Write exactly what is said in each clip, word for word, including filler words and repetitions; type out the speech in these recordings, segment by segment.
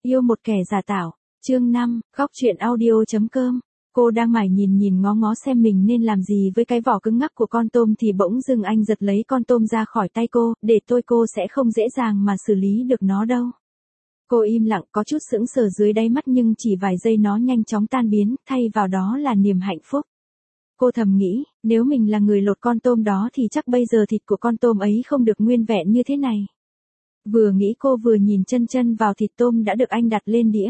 Yêu một kẻ giả tạo. Chương năm, góc truyện audio.com. Cô đang mải nhìn nhìn ngó ngó xem mình nên làm gì với cái vỏ cứng ngắc của con tôm thì bỗng dưng anh giật lấy con tôm ra khỏi tay cô, để tôi cô sẽ không dễ dàng mà xử lý được nó đâu. Cô im lặng có chút sững sờ dưới đáy mắt nhưng chỉ vài giây nó nhanh chóng tan biến, thay vào đó là niềm hạnh phúc. Cô thầm nghĩ, nếu mình là người lột con tôm đó thì chắc bây giờ thịt của con tôm ấy không được nguyên vẹn như thế này. Vừa nghĩ cô vừa nhìn chân chân vào thịt tôm đã được anh đặt lên đĩa.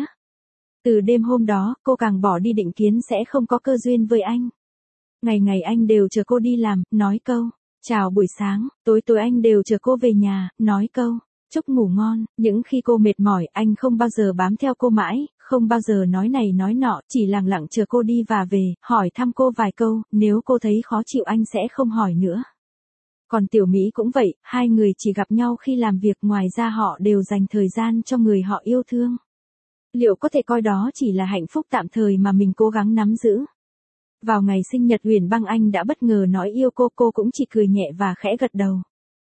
Từ đêm hôm đó, cô càng bỏ đi định kiến sẽ không có cơ duyên với anh. Ngày ngày anh đều chờ cô đi làm, nói câu, chào buổi sáng, tối tối anh đều chờ cô về nhà, nói câu, chúc ngủ ngon. Những khi cô mệt mỏi, anh không bao giờ bám theo cô mãi, không bao giờ nói này nói nọ, chỉ lặng lặng chờ cô đi và về, hỏi thăm cô vài câu, nếu cô thấy khó chịu anh sẽ không hỏi nữa. Còn Tiểu Mỹ cũng vậy, hai người chỉ gặp nhau khi làm việc, ngoài ra họ đều dành thời gian cho người họ yêu thương. Liệu có thể coi đó chỉ là hạnh phúc tạm thời mà mình cố gắng nắm giữ? Vào ngày sinh nhật Huyền Băng anh đã bất ngờ nói yêu cô, cô cũng chỉ cười nhẹ và khẽ gật đầu.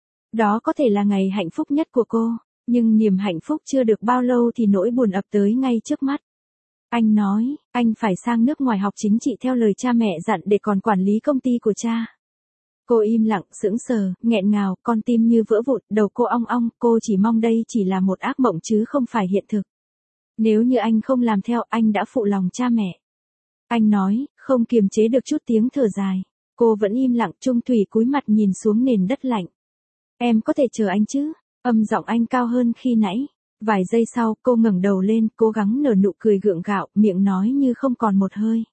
Đó có thể là ngày hạnh phúc nhất của cô, nhưng niềm hạnh phúc chưa được bao lâu thì nỗi buồn ập tới ngay trước mắt. Anh nói, anh phải sang nước ngoài học chính trị theo lời cha mẹ dặn để còn quản lý công ty của cha. Cô im lặng, sững sờ, nghẹn ngào, con tim như vỡ vụn, đầu cô ong ong, cô chỉ mong đây chỉ là một ác mộng chứ không phải hiện thực. Nếu như anh không làm theo, anh đã phụ lòng cha mẹ. Anh nói, không kiềm chế được chút tiếng thở dài. Cô vẫn im lặng, Trung Thủy cúi mặt nhìn xuống nền đất lạnh. Em có thể chờ anh chứ? Âm giọng anh cao hơn khi nãy. Vài giây sau, cô ngẩng đầu lên, cố gắng nở nụ cười gượng gạo, miệng nói như không còn một hơi.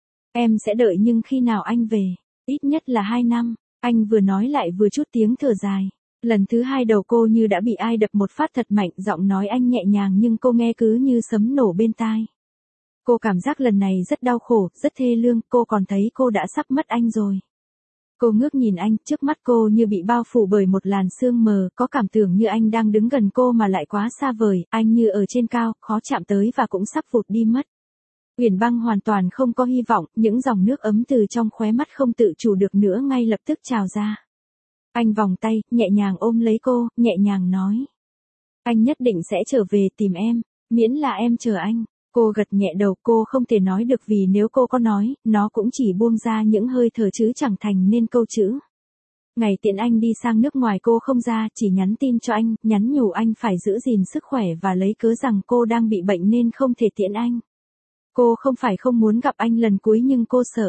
Em sẽ đợi nhưng khi nào anh về? Ít nhất là hai năm. Anh vừa nói lại vừa chút tiếng thở dài. Lần thứ hai đầu cô như đã bị ai đập một phát thật mạnh, giọng nói anh nhẹ nhàng nhưng cô nghe cứ như sấm nổ bên tai. Cô cảm giác lần này rất đau khổ, rất thê lương, cô còn thấy cô đã sắp mất anh rồi. Cô ngước nhìn anh, trước mắt cô như bị bao phủ bởi một làn sương mờ, có cảm tưởng như anh đang đứng gần cô mà lại quá xa vời, anh như ở trên cao, khó chạm tới và cũng sắp vụt đi mất. Huyền Băng hoàn toàn không có hy vọng, những dòng nước ấm từ trong khóe mắt không tự chủ được nữa ngay lập tức trào ra. Anh vòng tay, nhẹ nhàng ôm lấy cô, nhẹ nhàng nói. Anh nhất định sẽ trở về tìm em, miễn là em chờ anh. Cô gật nhẹ đầu, cô không thể nói được vì nếu cô có nói, nó cũng chỉ buông ra những hơi thở chứ chẳng thành nên câu chữ. Ngày tiễn anh đi sang nước ngoài cô không ra, chỉ nhắn tin cho anh, nhắn nhủ anh phải giữ gìn sức khỏe và lấy cớ rằng cô đang bị bệnh nên không thể tiễn anh. Cô không phải không muốn gặp anh lần cuối nhưng cô sợ.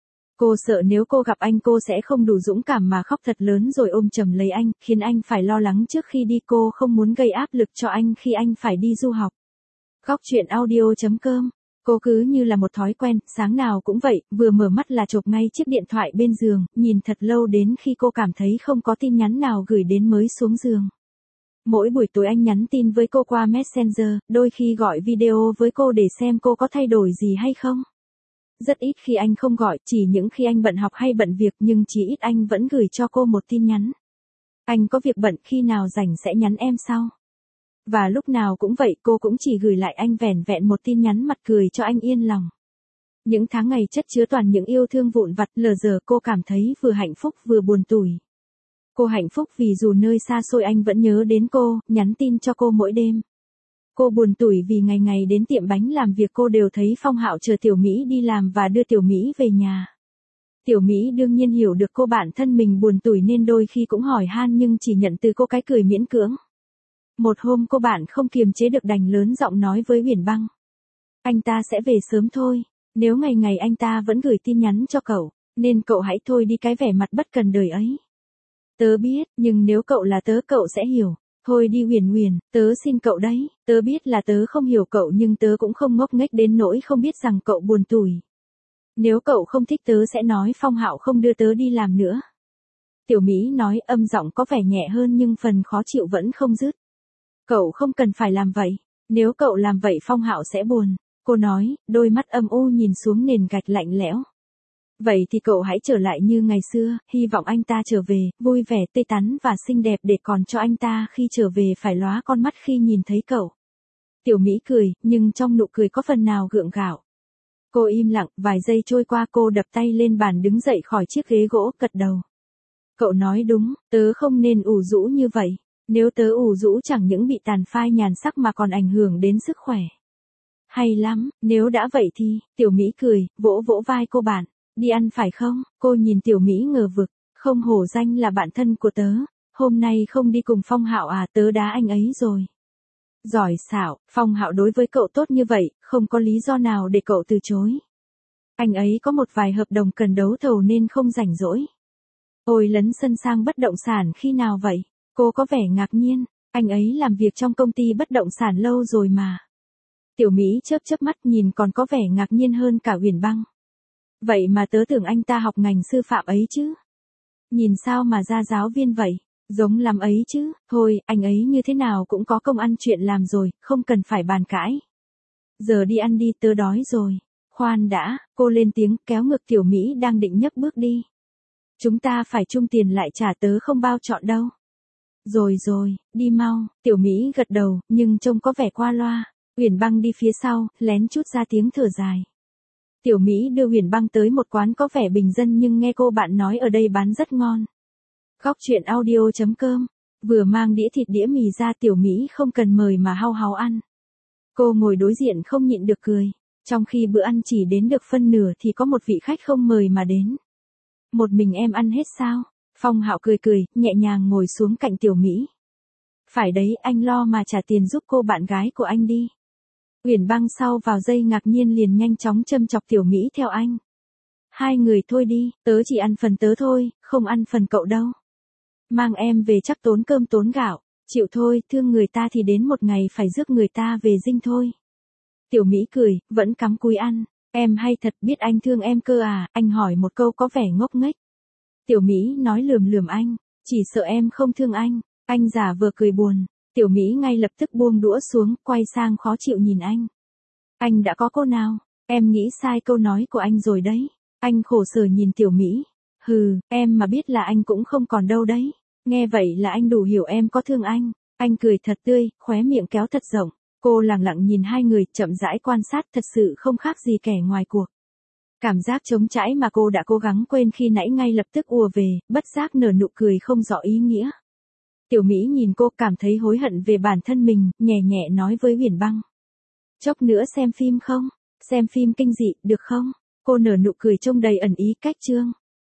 Cô sợ nếu cô gặp anh cô sẽ không đủ dũng cảm mà khóc thật lớn rồi ôm chầm lấy anh, khiến anh phải lo lắng trước khi đi. Cô không muốn gây áp lực cho anh khi anh phải đi du học. Góc truyện audio.com. Cô cứ như là một thói quen, sáng nào cũng vậy, vừa mở mắt là chộp ngay chiếc điện thoại bên giường, nhìn thật lâu đến khi cô cảm thấy không có tin nhắn nào gửi đến mới xuống giường. Mỗi buổi tối anh nhắn tin với cô qua Messenger, đôi khi gọi video với cô để xem cô có thay đổi gì hay không. Rất ít khi anh không gọi, chỉ những khi anh bận học hay bận việc, nhưng chỉ ít anh vẫn gửi cho cô một tin nhắn. Anh có việc bận, khi nào rảnh sẽ nhắn em sau. Và lúc nào cũng vậy, cô cũng chỉ gửi lại anh vẻn vẹn một tin nhắn mặt cười cho anh yên lòng. Những tháng ngày chất chứa toàn những yêu thương vụn vặt, lờ giờ cô cảm thấy vừa hạnh phúc vừa buồn tủi. Cô hạnh phúc vì dù nơi xa xôi anh vẫn nhớ đến cô, nhắn tin cho cô mỗi đêm. Cô buồn tủi vì ngày ngày đến tiệm bánh làm việc cô đều thấy Phong Hạo chờ Tiểu Mỹ đi làm và đưa Tiểu Mỹ về nhà. Tiểu Mỹ đương nhiên hiểu được cô bạn thân mình buồn tủi nên đôi khi cũng hỏi han nhưng chỉ nhận từ cô cái cười miễn cưỡng. Một hôm cô bạn không kiềm chế được đành lớn giọng nói với Huyền Băng. Anh ta sẽ về sớm thôi, nếu ngày ngày anh ta vẫn gửi tin nhắn cho cậu, nên cậu hãy thôi đi cái vẻ mặt bất cần đời ấy. Tớ biết, nhưng nếu cậu là tớ cậu sẽ hiểu. Thôi đi Huyền Huyền, tớ xin cậu đấy, tớ biết là tớ không hiểu cậu nhưng tớ cũng không ngốc nghếch đến nỗi không biết rằng cậu buồn tủi. Nếu cậu không thích tớ sẽ nói Phong Hạo không đưa tớ đi làm nữa. Tiểu Mỹ nói, âm giọng có vẻ nhẹ hơn nhưng phần khó chịu vẫn không dứt. Cậu không cần phải làm vậy, nếu cậu làm vậy Phong Hạo sẽ buồn. Cô nói, đôi mắt âm u nhìn xuống nền gạch lạnh lẽo. Vậy thì cậu hãy trở lại như ngày xưa, hy vọng anh ta trở về, vui vẻ, tươi tắn và xinh đẹp để còn cho anh ta khi trở về phải lóa con mắt khi nhìn thấy cậu. Tiểu Mỹ cười, nhưng trong nụ cười có phần nào gượng gạo. Cô im lặng, vài giây trôi qua cô đập tay lên bàn đứng dậy khỏi chiếc ghế gỗ, gật đầu. Cậu nói đúng, tớ không nên ủ rũ như vậy. Nếu tớ ủ rũ chẳng những bị tàn phai nhàn sắc mà còn ảnh hưởng đến sức khỏe. Hay lắm, nếu đã vậy thì, Tiểu Mỹ cười, vỗ vỗ vai cô bạn, đi ăn phải không? Cô nhìn Tiểu Mỹ ngờ vực, không hổ danh là bạn thân của tớ, hôm nay không đi cùng Phong Hạo à, tớ đá anh ấy rồi. Giỏi xảo, Phong Hạo đối với cậu tốt như vậy, không có lý do nào để cậu từ chối. Anh ấy có một vài hợp đồng cần đấu thầu nên không rảnh rỗi. Ôi lấn sân sang bất động sản khi nào vậy? Cô có vẻ ngạc nhiên, anh ấy làm việc trong công ty bất động sản lâu rồi mà. Tiểu Mỹ chớp chớp mắt nhìn còn có vẻ ngạc nhiên hơn cả Uyển Băng. Vậy mà tớ tưởng anh ta học ngành sư phạm ấy chứ. Nhìn sao mà ra giáo viên vậy, giống lắm ấy chứ, thôi, anh ấy như thế nào cũng có công ăn chuyện làm rồi, không cần phải bàn cãi. Giờ đi ăn đi, tớ đói rồi. Khoan đã, cô lên tiếng kéo ngực Tiểu Mỹ đang định nhấc bước đi. Chúng ta phải chung tiền lại trả, tớ không bao chọn đâu. Rồi rồi, đi mau, Tiểu Mỹ gật đầu, nhưng trông có vẻ qua loa. Uyển Băng đi phía sau, lén chút ra tiếng thở dài. Tiểu Mỹ đưa Uyển Băng tới một quán có vẻ bình dân nhưng nghe cô bạn nói ở đây bán rất ngon. Góc truyện audio chấm com, vừa mang đĩa thịt đĩa mì ra, Tiểu Mỹ không cần mời mà hau háo ăn. Cô ngồi đối diện không nhịn được cười, trong khi bữa ăn chỉ đến được phân nửa thì có một vị khách không mời mà đến. Một mình em ăn hết sao? Phong Hạo cười cười, nhẹ nhàng ngồi xuống cạnh Tiểu Mỹ. Phải đấy, anh lo mà trả tiền giúp cô bạn gái của anh đi. Uyển Băng sau vào giây ngạc nhiên liền nhanh chóng châm chọc Tiểu Mỹ theo anh. Hai người thôi đi, tớ chỉ ăn phần tớ thôi, không ăn phần cậu đâu. Mang em về chắc tốn cơm tốn gạo, chịu thôi, thương người ta thì đến một ngày phải rước người ta về dinh thôi. Tiểu Mỹ cười, vẫn cắm cúi ăn, em hay thật, biết anh thương em cơ à, anh hỏi một câu có vẻ ngốc nghếch. Tiểu Mỹ nói lườm lườm anh, chỉ sợ em không thương anh, anh giả vờ cười buồn. Tiểu Mỹ ngay lập tức buông đũa xuống, quay sang khó chịu nhìn anh. Anh đã có cô nào? Em nghĩ sai câu nói của anh rồi đấy. Anh khổ sở nhìn Tiểu Mỹ. Hừ, em mà biết là anh cũng không còn đâu đấy. Nghe vậy là anh đủ hiểu em có thương anh. Anh cười thật tươi, khóe miệng kéo thật rộng. Cô lặng lặng nhìn hai người, chậm rãi quan sát, thật sự không khác gì kẻ ngoài cuộc. Cảm giác trống trải mà cô đã cố gắng quên khi nãy ngay lập tức ùa về, bất giác nở nụ cười không rõ ý nghĩa. Tiểu Mỹ nhìn cô cảm thấy hối hận về bản thân mình, nhẹ nhẹ nói với Uyển Băng. Chốc nữa xem phim không? Xem phim kinh dị, được không? Cô nở nụ cười trông đầy ẩn ý cách chương.